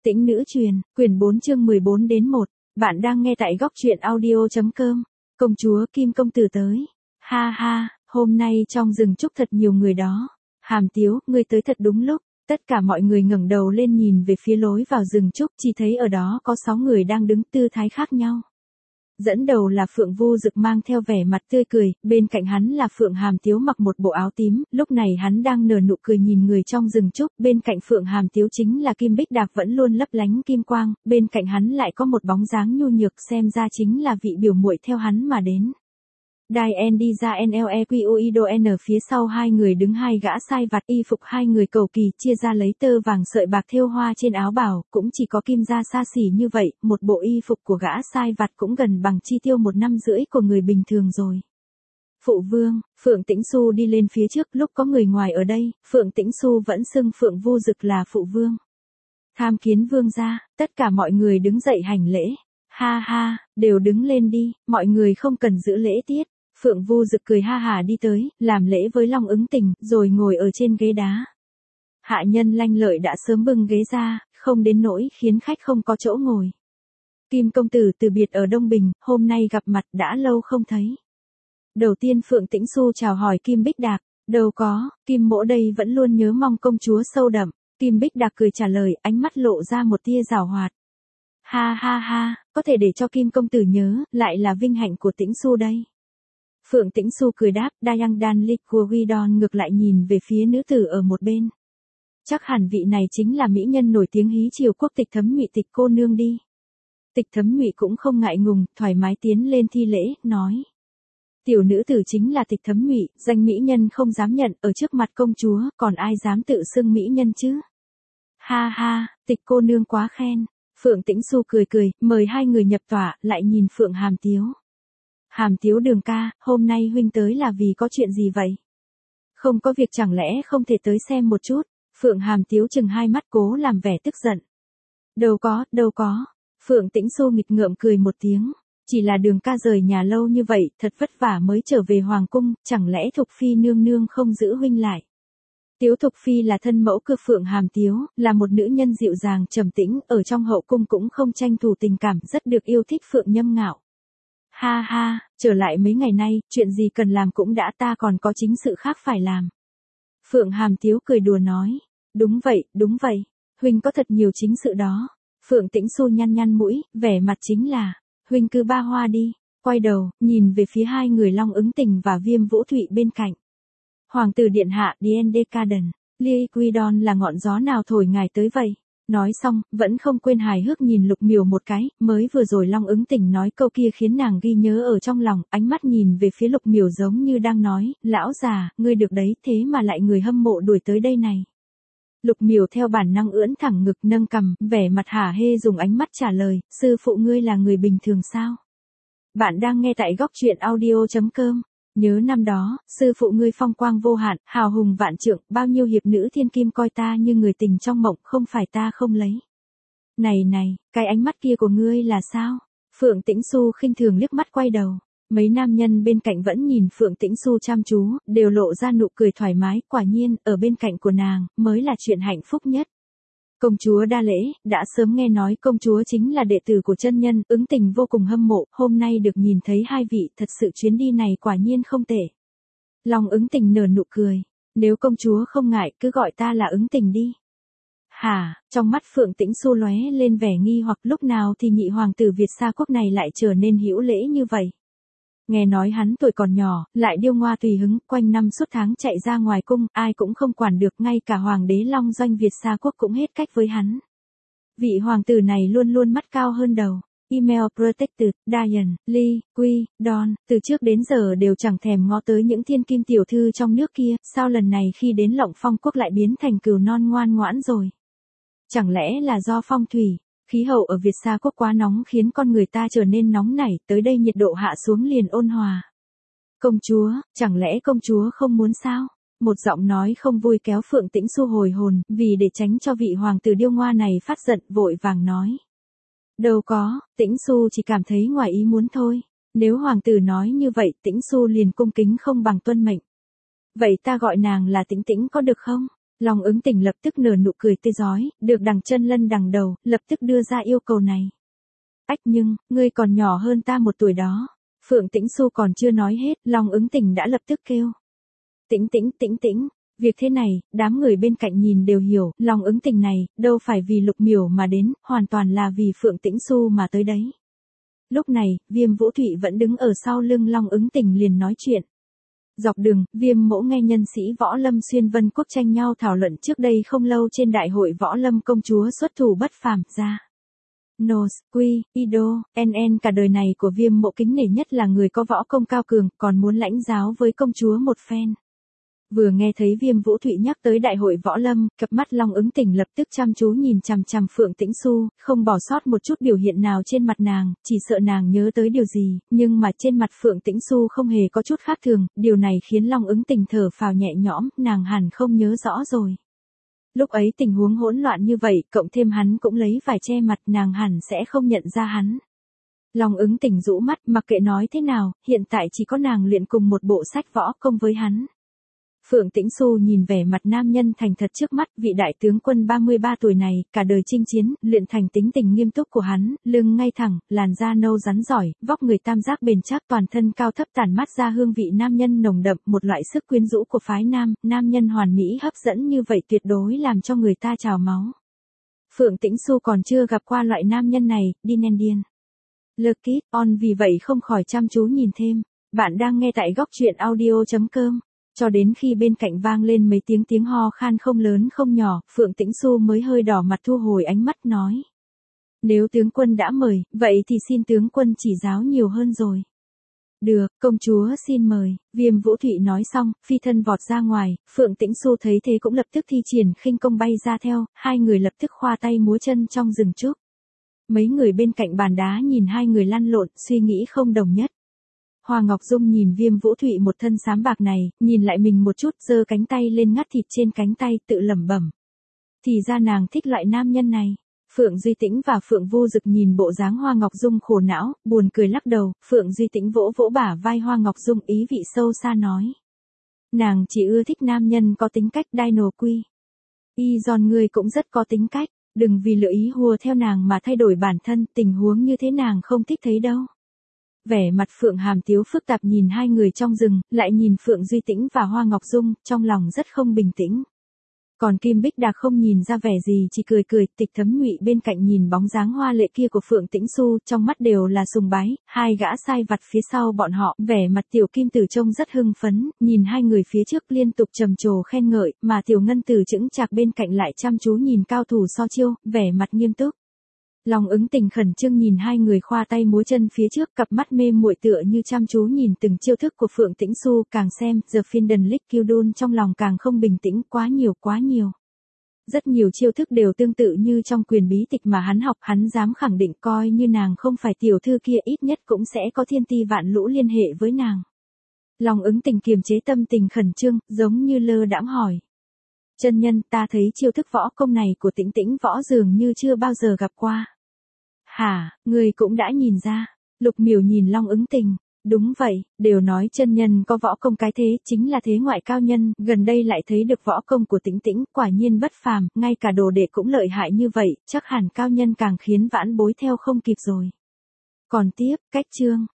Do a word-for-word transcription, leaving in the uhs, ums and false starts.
Tĩnh nữ truyền, quyển bốn chương mười bốn đến một. Bạn đang nghe tại góc truyện audio.com. Công chúa Kim công tử tới. Ha ha, hôm nay trong rừng trúc thật nhiều người đó. Hàm Tiếu, ngươi tới thật đúng lúc. Tất cả mọi người ngẩng đầu lên nhìn về phía lối vào rừng trúc, chỉ thấy ở đó có sáu người đang đứng tư thái khác nhau. Dẫn đầu là Phượng Vu Dực mang theo vẻ mặt tươi cười, bên cạnh hắn là Phượng Hàm Tiếu mặc một bộ áo tím, lúc này hắn đang nở nụ cười nhìn người trong rừng trúc, bên cạnh Phượng Hàm Tiếu chính là Kim Bích Đạc vẫn luôn lấp lánh kim quang, bên cạnh hắn lại có một bóng dáng nhu nhược xem ra chính là vị biểu muội theo hắn mà đến. Đai en đi ra en lờ e quy o i đô en phía sau hai người đứng hai gã sai vặt y phục hai người cầu kỳ chia ra lấy tơ vàng sợi bạc thêu hoa trên áo bào, cũng chỉ có kim gia xa xỉ như vậy, một bộ y phục của gã sai vặt cũng gần bằng chi tiêu một năm rưỡi của người bình thường rồi. Phụ vương, Phượng Tĩnh Xu đi lên phía trước, lúc có người ngoài ở đây, Phượng Tĩnh Xu vẫn xưng Phượng Vu Dực là phụ vương. Tham kiến vương gia, tất cả mọi người đứng dậy hành lễ. Ha ha, đều đứng lên đi, mọi người không cần giữ lễ tiết. Phượng Vu Dực cười ha hả đi tới, làm lễ với Long Ứng Tình, rồi ngồi ở trên ghế đá. Hạ nhân Lanh Lợi đã sớm bưng ghế ra, không đến nỗi khiến khách không có chỗ ngồi. Kim công tử từ biệt ở Đông Bình, hôm nay gặp mặt đã lâu không thấy. Đầu tiên Phượng Tĩnh Xu chào hỏi Kim Bích Đạc, đâu có, Kim mỗ đây vẫn luôn nhớ mong công chúa sâu đậm. Kim Bích Đạc cười trả lời, ánh mắt lộ ra một tia giảo hoạt. Ha ha ha, có thể để cho Kim công tử nhớ, lại là vinh hạnh của Tĩnh Xu đây. Phượng Tĩnh Xu cười đáp, Dayang Dan Lik của Guidon ngược lại nhìn về phía nữ tử ở một bên. Chắc hẳn vị này chính là mỹ nhân nổi tiếng hí triều quốc Tịch Thấm Nhụy Tịch cô nương đi. Tịch Thấm Nhụy cũng không ngại ngùng, thoải mái tiến lên thi lễ, nói. Tiểu nữ tử chính là Tịch Thấm Nhụy, danh mỹ nhân không dám nhận, ở trước mặt công chúa, còn ai dám tự xưng mỹ nhân chứ? Ha ha, Tịch cô nương quá khen. Phượng Tĩnh Xu cười cười, mời hai người nhập tọa, lại nhìn Phượng Hàm Tiếu. Hàm Tiếu đường ca, hôm nay huynh tới là vì có chuyện gì vậy? Không có việc chẳng lẽ không thể tới xem một chút? Phượng Hàm Tiếu chừng hai mắt cố làm vẻ tức giận. Đâu có, đâu có. Phượng Tĩnh Xu nghịch ngợm cười một tiếng. Chỉ là đường ca rời nhà lâu như vậy, thật vất vả mới trở về Hoàng cung, chẳng lẽ Thục Phi nương nương không giữ huynh lại? Tiếu Thục Phi là thân mẫu của Phượng Hàm Tiếu, là một nữ nhân dịu dàng trầm tĩnh, ở trong hậu cung cũng không tranh thủ tình cảm, rất được yêu thích Phượng Nhâm Ngạo. Ha ha, trở lại mấy ngày nay, chuyện gì cần làm cũng đã, ta còn có chính sự khác phải làm. Phượng Hàm Tiếu cười đùa nói. Đúng vậy, đúng vậy, huynh có thật nhiều chính sự đó. Phượng Tĩnh Xu nhăn nhăn mũi, vẻ mặt chính là, huynh cứ ba hoa đi, quay đầu, nhìn về phía hai người Long Ứng Tình và Viêm Vũ Thụy bên cạnh. Hoàng tử điện hạ, Dien Decaden, Lee Guidon là ngọn gió nào thổi ngài tới vậy? Nói xong, vẫn không quên hài hước nhìn Lục Miểu một cái, mới vừa rồi Long Ứng Tình nói câu kia khiến nàng ghi nhớ ở trong lòng, ánh mắt nhìn về phía Lục Miểu giống như đang nói, lão già, ngươi được đấy, thế mà lại người hâm mộ đuổi tới đây này. Lục Miểu theo bản năng ưỡn thẳng ngực nâng cằm, vẻ mặt hả hê dùng ánh mắt trả lời, sư phụ ngươi là người bình thường sao? Bạn đang nghe tại góc truyện audio.com. Nhớ năm đó, sư phụ ngươi phong quang vô hạn, hào hùng vạn trượng, bao nhiêu hiệp nữ thiên kim coi ta như người tình trong mộng, không phải ta không lấy. Này này, cái ánh mắt kia của ngươi là sao? Phượng Tĩnh Xu khinh thường liếc mắt quay đầu. Mấy nam nhân bên cạnh vẫn nhìn Phượng Tĩnh Xu chăm chú, đều lộ ra nụ cười thoải mái, quả nhiên, ở bên cạnh của nàng, mới là chuyện hạnh phúc nhất. Công chúa đa lễ, đã sớm nghe nói công chúa chính là đệ tử của chân nhân, Ứng Tình vô cùng hâm mộ, hôm nay được nhìn thấy hai vị, thật sự chuyến đi này quả nhiên không tệ. Long Ứng Tình nở nụ cười, nếu công chúa không ngại, cứ gọi ta là Ứng Tình đi. Hả, trong mắt Phượng Tĩnh Xu lóe lên vẻ nghi hoặc, lúc nào thì nhị hoàng tử Việt Sa quốc này lại trở nên hữu lễ như vậy. Nghe nói hắn tuổi còn nhỏ, lại điêu ngoa tùy hứng, quanh năm suốt tháng chạy ra ngoài cung, ai cũng không quản được, ngay cả hoàng đế Long Doanh Việt Sa quốc cũng hết cách với hắn. Vị hoàng tử này luôn luôn mắt cao hơn đầu. Email Protected, Diane, Lee, Quy, Don, từ trước đến giờ đều chẳng thèm ngó tới những thiên kim tiểu thư trong nước kia, sao lần này khi đến Lộng Phong quốc lại biến thành cừu non ngoan ngoãn rồi? Chẳng lẽ là do phong thủy? Khí hậu ở Việt Sa quốc quá nóng khiến con người ta trở nên nóng nảy, tới đây nhiệt độ hạ xuống liền ôn hòa. Công chúa, chẳng lẽ công chúa không muốn sao? Một giọng nói không vui kéo Phượng Tĩnh Xu hồi hồn, vì để tránh cho vị hoàng tử điêu ngoa này phát giận, vội vàng nói. Đâu có, Tĩnh Xu chỉ cảm thấy ngoài ý muốn thôi. Nếu hoàng tử nói như vậy, Tĩnh Xu liền cung kính không bằng tuân mệnh. Vậy ta gọi nàng là Tĩnh Tĩnh có được không? Long Ứng Tình lập tức nở nụ cười tươi rói, được đằng chân lân đằng đầu, lập tức đưa ra yêu cầu này. Ách nhưng, ngươi còn nhỏ hơn ta một tuổi đó. Phượng Tĩnh Xu còn chưa nói hết, Long Ứng Tình đã lập tức kêu. Tĩnh tĩnh tĩnh tĩnh, việc thế này, đám người bên cạnh nhìn đều hiểu, Long Ứng Tình này, đâu phải vì Lục Miểu mà đến, hoàn toàn là vì Phượng Tĩnh Xu mà tới đấy. Lúc này, Viêm Vũ Thụy vẫn đứng ở sau lưng Long Ứng Tình liền nói chuyện. Dọc đường, Viêm Mỗ nghe nhân sĩ võ lâm xuyên vân quốc tranh nhau thảo luận trước đây không lâu trên đại hội võ lâm công chúa xuất thủ bất phàm ra. Nos, Quy, Ido, en en cả đời này của Viêm Mộ kính nể nhất là người có võ công cao cường, còn muốn lãnh giáo với công chúa một phen. Vừa nghe thấy Viêm Vũ Thụy nhắc tới đại hội võ lâm, cặp mắt Long Ứng Tình lập tức chăm chú nhìn chằm chằm Phượng Tĩnh Xu, không bỏ sót một chút biểu hiện nào trên mặt nàng, chỉ sợ nàng nhớ tới điều gì, nhưng mà trên mặt Phượng Tĩnh Xu không hề có chút khác thường, điều này khiến Long Ứng Tình thở phào nhẹ nhõm, nàng hẳn không nhớ rõ rồi. Lúc ấy tình huống hỗn loạn như vậy, cộng thêm hắn cũng lấy vải che mặt, nàng hẳn sẽ không nhận ra hắn. Long Ứng Tình rũ mắt, mặc kệ nói thế nào, hiện tại chỉ có nàng luyện cùng một bộ sách võ công với hắn. Phượng Tĩnh Xu nhìn vẻ mặt nam nhân thành thật trước mắt, vị đại tướng quân ba mươi ba tuổi này, cả đời chinh chiến, luyện thành tính tình nghiêm túc của hắn, lưng ngay thẳng, làn da nâu rắn giỏi, vóc người tam giác bền chắc, toàn thân cao thấp tản mát ra hương vị nam nhân nồng đậm, một loại sức quyến rũ của phái nam, nam nhân hoàn mỹ hấp dẫn như vậy tuyệt đối làm cho người ta trào máu. Phượng Tĩnh Xu còn chưa gặp qua loại nam nhân này, đi nên điên. Le Kit On vì vậy không khỏi chăm chú nhìn thêm. Bạn đang nghe tại góc truyện audio chấm com. Cho đến khi bên cạnh vang lên mấy tiếng tiếng ho khan không lớn không nhỏ, Phượng Tĩnh Xu mới hơi đỏ mặt thu hồi ánh mắt nói. Nếu tướng quân đã mời, vậy thì xin tướng quân chỉ giáo nhiều hơn rồi. Được, công chúa xin mời. Viêm Vũ Thụy nói xong, phi thân vọt ra ngoài, Phượng Tĩnh Xu thấy thế cũng lập tức thi triển khinh công bay ra theo, hai người lập tức khoa tay múa chân trong rừng trúc. Mấy người bên cạnh bàn đá nhìn hai người lăn lộn, suy nghĩ không đồng nhất. Hoa Ngọc Dung nhìn Viêm Vũ Thụy một thân xám bạc này, nhìn lại mình một chút, giơ cánh tay lên ngắt thịt trên cánh tay, tự lẩm bẩm. Thì ra nàng thích loại nam nhân này. Phượng Duy Tĩnh và Phượng Vô Dực nhìn bộ dáng Hoa Ngọc Dung khổ não, buồn cười lắc đầu, Phượng Duy Tĩnh vỗ vỗ bả vai Hoa Ngọc Dung ý vị sâu xa nói. Nàng chỉ ưa thích nam nhân có tính cách Dino Quy. Y giòn ngươi cũng rất có tính cách, đừng vì lựa ý hùa theo nàng mà thay đổi bản thân, tình huống như thế nàng không thích thấy đâu. Vẻ mặt Phượng Hàm Tiếu phức tạp nhìn hai người trong rừng, lại nhìn Phượng Duy Tĩnh và Hoa Ngọc Dung, trong lòng rất không bình tĩnh. Còn Kim Bích Đạc không nhìn ra vẻ gì, chỉ cười cười. Tịch Thấm Nhụy bên cạnh nhìn bóng dáng hoa lệ kia của Phượng Tĩnh Xu, trong mắt đều là sùng bái. Hai gã sai vặt phía sau bọn họ, vẻ mặt Tiểu Kim Tử trông rất hưng phấn, nhìn hai người phía trước liên tục trầm trồ khen ngợi, mà Tiểu Ngân Tử chững chạc bên cạnh lại chăm chú nhìn cao thủ so chiêu, vẻ mặt nghiêm túc. Long Ứng Tình khẩn trương nhìn hai người khoa tay múa chân phía trước, cặp mắt mê muội tựa như chăm chú nhìn từng chiêu thức của Phượng Tĩnh Xu, càng xem, giờ phiên đần lích kiêu đôn trong lòng càng không bình tĩnh, quá nhiều quá nhiều. Rất nhiều chiêu thức đều tương tự như trong quyền bí tịch mà hắn học, hắn dám khẳng định coi như nàng không phải tiểu thư kia ít nhất cũng sẽ có thiên ti vạn lũ liên hệ với nàng. Long Ứng Tình kiềm chế tâm tình khẩn trương, giống như lơ đãng hỏi. Chân nhân, ta thấy chiêu thức võ công này của Tĩnh Tĩnh võ dường như chưa bao giờ gặp qua. Hả, người cũng đã nhìn ra. Lục Miểu nhìn Long Ứng Tình. Đúng vậy, đều nói chân nhân có võ công cái thế, chính là thế ngoại cao nhân, gần đây lại thấy được võ công của Tĩnh Tĩnh, quả nhiên bất phàm, ngay cả đồ đệ cũng lợi hại như vậy, chắc hẳn cao nhân càng khiến vãn bối theo không kịp rồi. Còn tiếp, cách chương.